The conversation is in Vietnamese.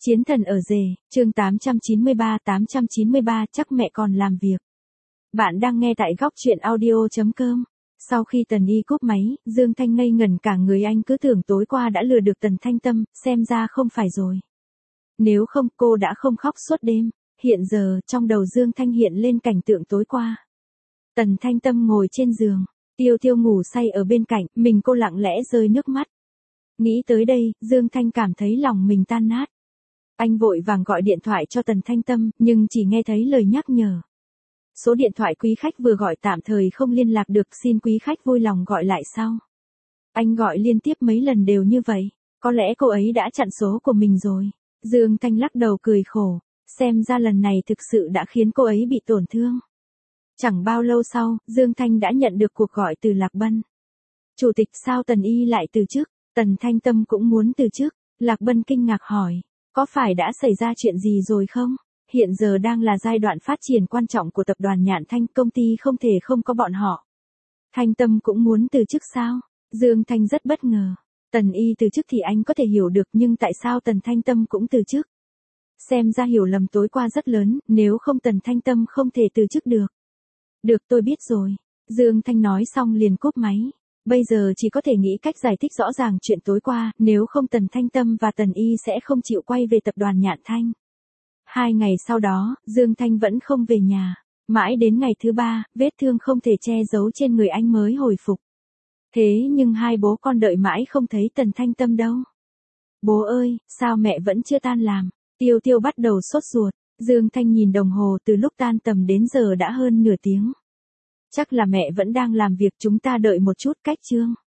Chiến thần ở rể, chương 893 chắc mẹ còn làm việc. Bạn đang nghe tại góc truyện audio.com. Sau khi Tần Y cúp máy, Dương Thanh ngây ngẩn cả người, anh cứ tưởng tối qua đã lừa được Tần Thanh Tâm, xem ra không phải rồi. Nếu không cô đã không khóc suốt đêm. Hiện giờ, trong đầu Dương Thanh hiện lên cảnh tượng tối qua. Tần Thanh Tâm ngồi trên giường, Tiêu Tiêu ngủ say ở bên cạnh, mình cô lặng lẽ rơi nước mắt. Nghĩ tới đây, Dương Thanh cảm thấy lòng mình tan nát. Anh vội vàng gọi điện thoại cho Tần Thanh Tâm, nhưng chỉ nghe thấy lời nhắc nhở. Số điện thoại quý khách vừa gọi tạm thời không liên lạc được, xin quý khách vui lòng gọi lại sau. Anh gọi liên tiếp mấy lần đều như vậy, có lẽ cô ấy đã chặn số của mình rồi. Dương Thanh lắc đầu cười khổ, xem ra lần này thực sự đã khiến cô ấy bị tổn thương. Chẳng bao lâu sau, Dương Thanh đã nhận được cuộc gọi từ Lạc Bân. Chủ tịch, sao Tần Y lại từ chức? Tần Thanh Tâm cũng muốn từ chức. Lạc Bân kinh ngạc hỏi, có phải đã xảy ra chuyện gì rồi không? Hiện giờ đang là giai đoạn phát triển quan trọng của tập đoàn Nhạn Thanh, công ty không thể không có bọn họ. Thanh Tâm cũng muốn từ chức sao? Dương Thanh rất bất ngờ. Tần Y từ chức thì anh có thể hiểu được, nhưng tại sao Tần Thanh Tâm cũng từ chức? Xem ra hiểu lầm tối qua rất lớn, nếu không Tần Thanh Tâm không thể từ chức được. Được, tôi biết rồi. Dương Thanh nói xong liền cúp máy. Bây giờ chỉ có thể nghĩ cách giải thích rõ ràng chuyện tối qua, nếu không Tần Thanh Tâm và Tần Y sẽ không chịu quay về tập đoàn Nhạn Thanh. 2 ngày sau đó, Dương Thanh vẫn không về nhà. Mãi đến ngày thứ 3, vết thương không thể che giấu trên người anh mới hồi phục. Thế nhưng hai bố con đợi mãi không thấy Tần Thanh Tâm đâu. Bố ơi, sao mẹ vẫn chưa tan làm? Tiêu Tiêu bắt đầu sốt ruột. Dương Thanh nhìn đồng hồ, từ lúc tan tầm đến giờ đã hơn nửa tiếng. Chắc là mẹ vẫn đang làm việc, chúng ta đợi một chút, cách chương.